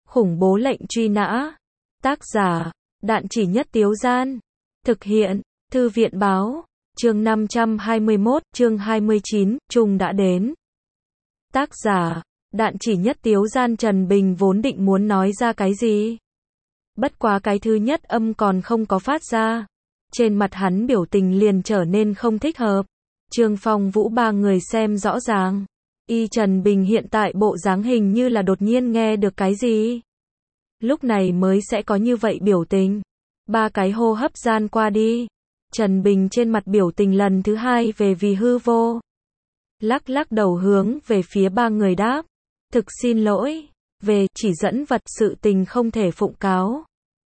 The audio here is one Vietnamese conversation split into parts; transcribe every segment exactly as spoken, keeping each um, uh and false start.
Khủng bố lệnh truy nã. Tác giả, Đạn Chỉ Nhất Tiếu Gian. Thực hiện, Thư viện Báo. Chương năm trăm hai mươi mốt, chương hai mươi chín, Trung đã đến. Tác giả, Đạn Chỉ Nhất Tiếu Gian. Trần Bình vốn định muốn nói ra cái gì. Bất quá cái thứ nhất âm còn không có phát ra. Trên mặt hắn biểu tình liền trở nên không thích hợp. Trương Phong Vũ ba người xem rõ ràng. Y Trần Bình hiện tại bộ dáng hình như là đột nhiên nghe được cái gì. Lúc này mới sẽ có như vậy biểu tình. Ba cái hô hấp gian qua đi. Trần Bình trên mặt biểu tình lần thứ hai về vì hư vô. Lắc lắc đầu hướng về phía ba người đáp. Thực xin lỗi. Về chỉ dẫn vật sự tình không thể phụng cáo.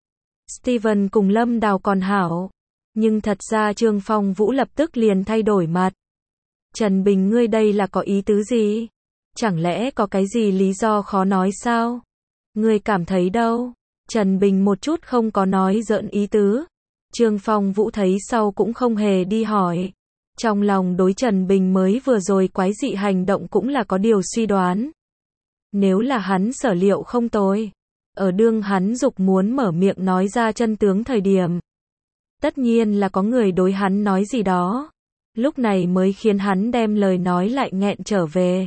Steven cùng Lâm Đào còn hảo. Nhưng thật ra Trương Phong Vũ lập tức liền thay đổi mặt. Trần Bình, ngươi đây là có ý tứ gì? Chẳng lẽ có cái gì lý do khó nói sao? Ngươi cảm thấy đâu? Trần Bình một chút không có nói giỡn ý tứ. Trương Phong Vũ thấy sau cũng không hề đi hỏi. Trong lòng đối Trần Bình mới vừa rồi quái dị hành động cũng là có điều suy đoán. Nếu là hắn sở liệu không tồi. Ở đương hắn dục muốn mở miệng nói ra chân tướng thời điểm. Tất nhiên là có người đối hắn nói gì đó. Lúc này mới khiến hắn đem lời nói lại nghẹn trở về.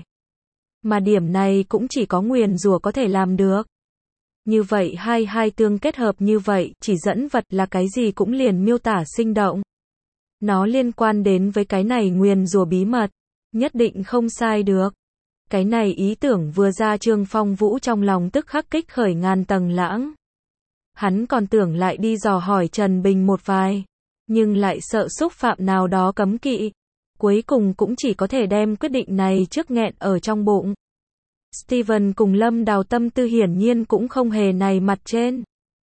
Mà điểm này cũng chỉ có nguyền rủa có thể làm được. Như vậy hai hai tương kết hợp như vậy, chỉ dẫn vật là cái gì cũng liền miêu tả sinh động. Nó liên quan đến với cái này nguyền rủa bí mật, nhất định không sai được. Cái này ý tưởng vừa ra Trương Phong Vũ trong lòng tức khắc kích khởi ngàn tầng lãng. Hắn còn tưởng lại đi dò hỏi Trần Bình một vài, nhưng lại sợ xúc phạm nào đó cấm kỵ. Cuối cùng cũng chỉ có thể đem quyết định này trước nghẹn ở trong bụng. Steven cùng Lâm Đào tâm tư hiển nhiên cũng không hề này mặt trên.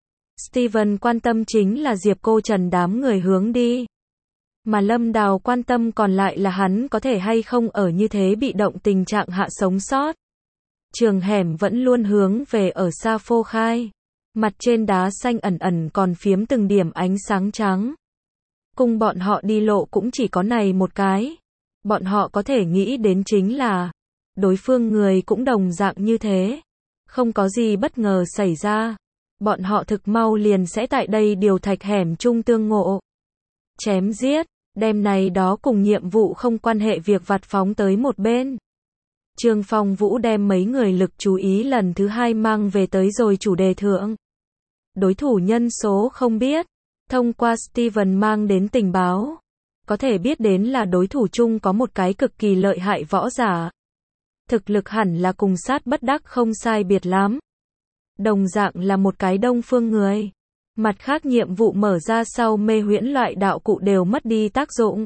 Steven quan tâm chính là Diệp Cô Trần đám người hướng đi. Mà Lâm Đào quan tâm còn lại là hắn có thể hay không ở như thế bị động tình trạng hạ sống sót. Trường hẻm vẫn luôn hướng về ở xa phô khai. Mặt trên đá xanh ẩn ẩn còn phiếm từng điểm ánh sáng trắng. Cùng bọn họ đi lộ cũng chỉ có này một cái. Bọn họ có thể nghĩ đến chính là đối phương người cũng đồng dạng như thế. Không có gì bất ngờ xảy ra. Bọn họ thực mau liền sẽ tại đây điều thạch hẻm chung tương ngộ. Chém giết, đem này đó cùng nhiệm vụ không quan hệ việc vặt phóng tới một bên. Trương Phong Vũ đem mấy người lực chú ý lần thứ hai mang về tới rồi chủ đề thượng. Đối thủ nhân số không biết. Thông qua Steven mang đến tình báo. Có thể biết đến là đối thủ chung có một cái cực kỳ lợi hại võ giả. Thực lực hẳn là cùng sát bất đắc không sai biệt lắm. Đồng dạng là một cái đông phương người. Mặt khác nhiệm vụ mở ra sau mê huyễn loại đạo cụ đều mất đi tác dụng.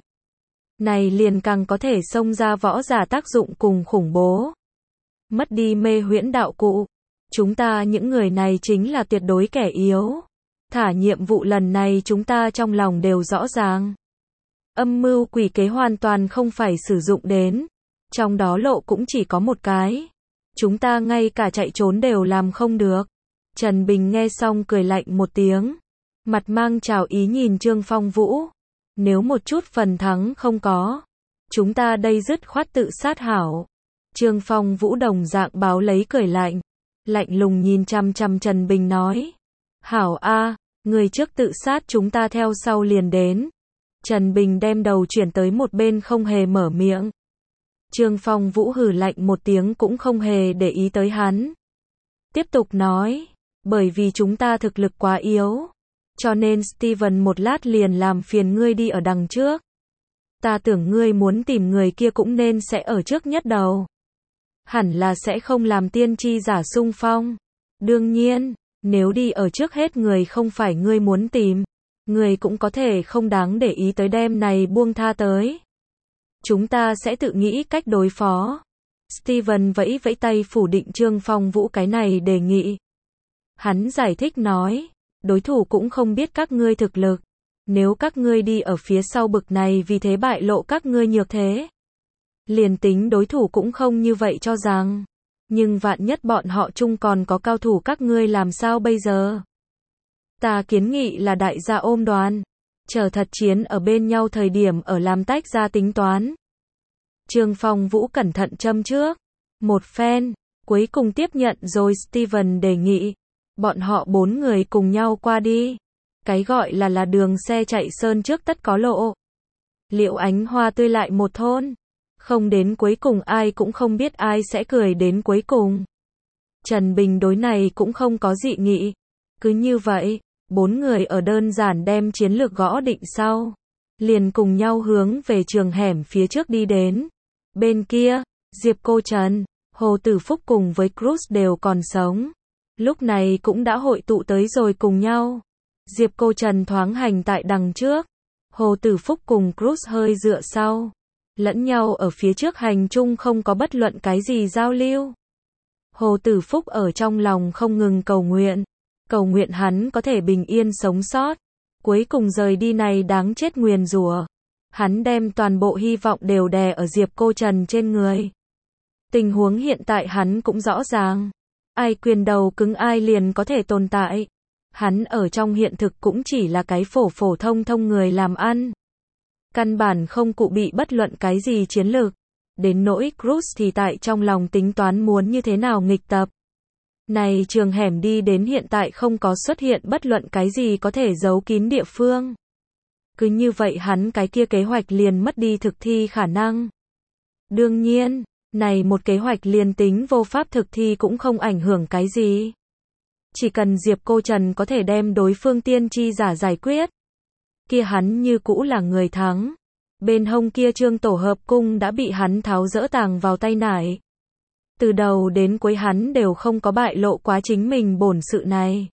Này liền càng có thể xông ra võ giả tác dụng cùng khủng bố. Mất đi mê huyễn đạo cụ. Chúng ta những người này chính là tuyệt đối kẻ yếu. Thả nhiệm vụ lần này chúng ta trong lòng đều rõ ràng. Âm mưu quỷ kế hoàn toàn không phải sử dụng đến. Trong đó lộ cũng chỉ có một cái. Chúng ta ngay cả chạy trốn đều làm không được. Trần Bình nghe xong cười lạnh một tiếng. Mặt mang trào ý nhìn Trương Phong Vũ. Nếu một chút phần thắng không có. Chúng ta đây dứt khoát tự sát hảo. Trương Phong Vũ đồng dạng báo lấy cười lạnh. Lạnh lùng nhìn chăm chăm Trần Bình nói. Hảo a, người trước tự sát chúng ta theo sau liền đến. Trần Bình đem đầu chuyển tới một bên không hề mở miệng. Trương Phong Vũ hừ lạnh một tiếng cũng không hề để ý tới hắn. Tiếp tục nói, bởi vì chúng ta thực lực quá yếu. Cho nên Steven một lát liền làm phiền ngươi đi ở đằng trước. Ta tưởng ngươi muốn tìm người kia cũng nên sẽ ở trước nhất đầu. Hẳn là sẽ không làm tiên tri giả xung phong. Đương nhiên, nếu đi ở trước hết người không phải ngươi muốn tìm, người cũng có thể không đáng để ý tới đem này buông tha tới. Chúng ta sẽ tự nghĩ cách đối phó. Steven vẫy vẫy tay phủ định Trương Phong Vũ cái này đề nghị. Hắn giải thích nói, đối thủ cũng không biết các ngươi thực lực. Nếu các ngươi đi ở phía sau bực này vì thế bại lộ các ngươi nhược thế. Liền tính đối thủ cũng không như vậy cho rằng. Nhưng vạn nhất bọn họ chung còn có cao thủ các ngươi làm sao bây giờ? Ta kiến nghị là đại gia ôm đoàn. Chờ thật chiến ở bên nhau thời điểm ở làm tách ra tính toán. Trương Phong Vũ cẩn thận châm trước. Một phen. Cuối cùng tiếp nhận rồi Steven đề nghị. Bọn họ bốn người cùng nhau qua đi. Cái gọi là là đường xe chạy sơn trước tất có lộ. Liệu ánh hoa tươi lại một thôn? Không đến cuối cùng ai cũng không biết ai sẽ cười đến cuối cùng. Trần Bình đối này cũng không có dị nghị. Cứ như vậy, bốn người ở đơn giản đem chiến lược gõ định sau. Liền cùng nhau hướng về trường hẻm phía trước đi đến. Bên kia, Diệp Cô Trần, Hồ Tử Phúc cùng với Cruz đều còn sống. Lúc này cũng đã hội tụ tới rồi cùng nhau. Diệp Cô Trần thoáng hành tại đằng trước. Hồ Tử Phúc cùng Cruz hơi dựa sau. Lẫn nhau ở phía trước hành chung không có bất luận cái gì giao lưu. Hồ Tử Phúc ở trong lòng không ngừng cầu nguyện. Cầu nguyện hắn có thể bình yên sống sót. Cuối cùng rời đi này đáng chết nguyền rủa. Hắn đem toàn bộ hy vọng đều đè ở Diệp Cô Trần trên người. Tình huống hiện tại hắn cũng rõ ràng. Ai quyền đầu cứng ai liền có thể tồn tại. Hắn ở trong hiện thực cũng chỉ là cái phổ phổ thông thông người làm ăn. Căn bản không cụ bị bất luận cái gì chiến lược. Đến nỗi Cruz thì tại trong lòng tính toán muốn như thế nào nghịch tập. Này trường hẻm đi đến hiện tại không có xuất hiện bất luận cái gì có thể giấu kín địa phương. Cứ như vậy hắn cái kia kế hoạch liền mất đi thực thi khả năng. Đương nhiên, này một kế hoạch liền tính vô pháp thực thi cũng không ảnh hưởng cái gì. Chỉ cần Diệp Cô Trần có thể đem đối phương tiên tri giả giải quyết. Kia hắn như cũ là người thắng. Bên hông kia trương tổ hợp cung đã bị hắn tháo dỡ tàng vào tay nải. Từ đầu đến cuối hắn đều không có bại lộ quá chính mình bổn sự này.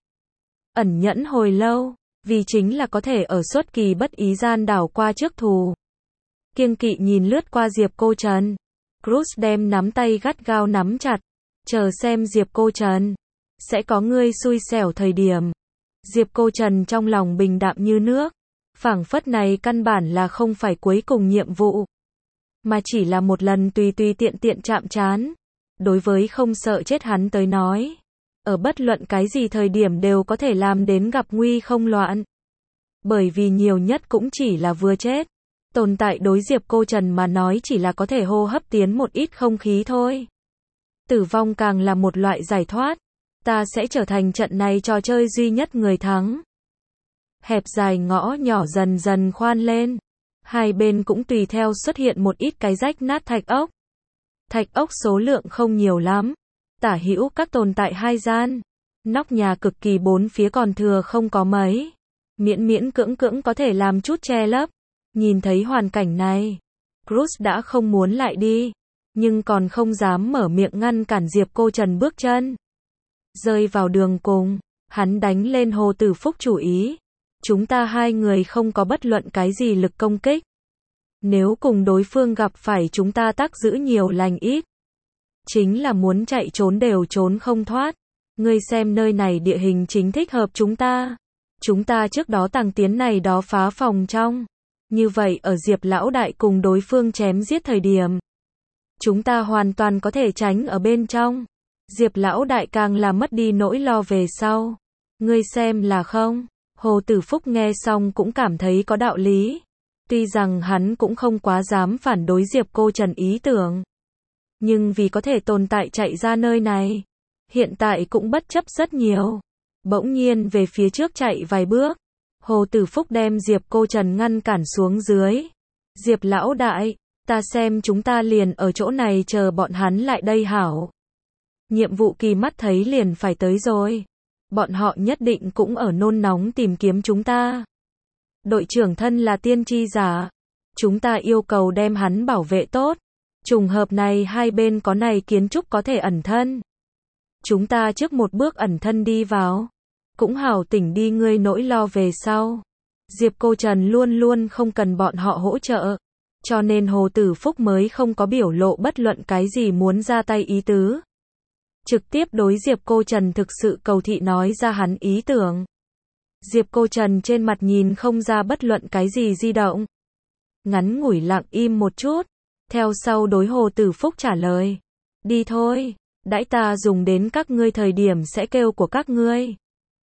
Ẩn nhẫn hồi lâu, vì chính là có thể ở xuất kỳ bất ý gian đảo qua trước thù. Kiêng kỵ nhìn lướt qua Diệp Cô Trần. Cruz đem nắm tay gắt gao nắm chặt. Chờ xem Diệp Cô Trần. Sẽ có ngươi xui xẻo thời điểm. Diệp Cô Trần trong lòng bình đạm như nước. Phảng phất này căn bản là không phải cuối cùng nhiệm vụ. Mà chỉ là một lần tùy tùy tiện tiện chạm trán. Đối với không sợ chết hắn tới nói. Ở bất luận cái gì thời điểm đều có thể làm đến gặp nguy không loạn. Bởi vì nhiều nhất cũng chỉ là vừa chết. Tồn tại đối Diệp Cô Trần mà nói chỉ là có thể hô hấp tiến một ít không khí thôi. Tử vong càng là một loại giải thoát. Ta sẽ trở thành trận này trò chơi duy nhất người thắng. Hẹp dài ngõ nhỏ dần dần khoan lên. Hai bên cũng tùy theo xuất hiện một ít cái rách nát thạch ốc. Thạch ốc số lượng không nhiều lắm. Tả hữu các tồn tại hai gian. Nóc nhà cực kỳ bốn phía còn thừa không có mấy. Miễn miễn cưỡng cưỡng có thể làm chút che lấp. Nhìn thấy hoàn cảnh này. Cruz đã không muốn lại đi. Nhưng còn không dám mở miệng ngăn cản Diệp Cô Trần bước chân. Rơi vào đường cùng. Hắn đánh lên Hồ Tử Phúc chủ ý. Chúng ta hai người không có bất luận cái gì lực công kích. Nếu cùng đối phương gặp phải chúng ta tác giữ nhiều lành ít. Chính là muốn chạy trốn đều trốn không thoát. Ngươi xem nơi này địa hình chính thích hợp chúng ta. Chúng ta trước đó tàng tiến này đó phá phòng trong. Như vậy ở Diệp lão đại cùng đối phương chém giết thời điểm. Chúng ta hoàn toàn có thể tránh ở bên trong. Diệp lão đại càng là mất đi nỗi lo về sau. Ngươi xem là không? Hồ Tử Phúc nghe xong cũng cảm thấy có đạo lý. Tuy rằng hắn cũng không quá dám phản đối Diệp Cô Trần ý tưởng. Nhưng vì có thể tồn tại chạy ra nơi này. Hiện tại cũng bất chấp rất nhiều. Bỗng nhiên về phía trước chạy vài bước. Hồ Tử Phúc đem Diệp Cô Trần ngăn cản xuống dưới. Diệp lão đại, ta xem chúng ta liền ở chỗ này chờ bọn hắn lại đây hảo. Nhiệm vụ kỳ mắt thấy liền phải tới rồi. Bọn họ nhất định cũng ở nôn nóng tìm kiếm chúng ta. Đội trưởng thân là tiên tri giả. Chúng ta yêu cầu đem hắn bảo vệ tốt. Trùng hợp này hai bên có này kiến trúc có thể ẩn thân. Chúng ta trước một bước ẩn thân đi vào. Cũng hảo tỉnh đi ngươi nỗi lo về sau. Diệp Cô Trần luôn luôn không cần bọn họ hỗ trợ. Cho nên Hồ Tử Phúc mới không có biểu lộ bất luận cái gì muốn ra tay ý tứ. Trực tiếp đối Diệp Cô Trần thực sự cầu thị nói ra hắn ý tưởng. Diệp Cô Trần trên mặt nhìn không ra bất luận cái gì di động. Ngắn ngủi lặng im một chút. Theo sau đối Hồ Tử Phúc trả lời. Đi thôi, đãi ta dùng đến các ngươi thời điểm sẽ kêu của các ngươi.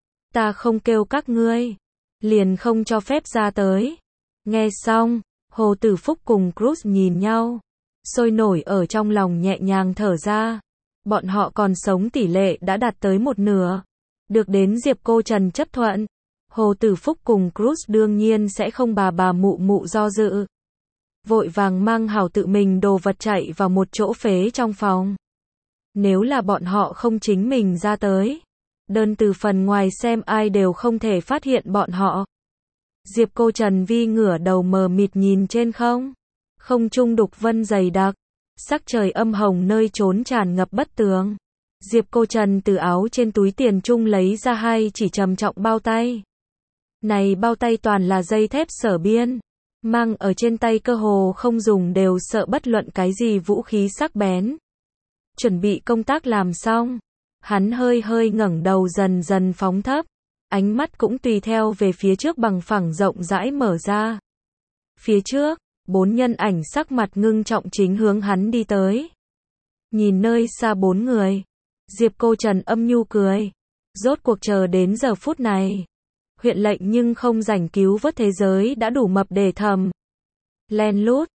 Ta không kêu các ngươi. Liền không cho phép ra tới. Nghe xong, Hồ Tử Phúc cùng Cruz nhìn nhau. Sôi nổi ở trong lòng nhẹ nhàng thở ra. Bọn họ còn sống tỷ lệ đã đạt tới một nửa. Được đến Diệp Cô Trần chấp thuận. Hồ Tử Phúc cùng Cruz đương nhiên sẽ không bà bà mụ mụ do dự. Vội vàng mang hảo tự mình đồ vật chạy vào một chỗ phế trong phòng. Nếu là bọn họ không chính mình ra tới, đơn từ phần ngoài xem ai đều không thể phát hiện bọn họ. Diệp Cô Trần Vi ngửa đầu mờ mịt nhìn trên không. Không trung đục vân dày đặc. Sắc trời âm hồng nơi trốn tràn ngập bất tường. Diệp Cô Trần từ áo trên túi tiền trung lấy ra hai chỉ trầm trọng bao tay. Này bao tay toàn là dây thép Sở Biên. Mang ở trên tay cơ hồ không dùng đều sợ bất luận cái gì vũ khí sắc bén. Chuẩn bị công tác làm xong. Hắn hơi hơi ngẩng đầu dần dần phóng thấp. Ánh mắt cũng tùy theo về phía trước bằng phẳng rộng rãi mở ra. Phía trước, bốn nhân ảnh sắc mặt ngưng trọng chính hướng hắn đi tới. Nhìn nơi xa bốn người. Diệp Cô Trần âm nhu cười. Rốt cuộc chờ đến giờ phút này. Huyện lệnh nhưng không rảnh cứu vớt thế giới đã đủ mập để thầm. Len lút,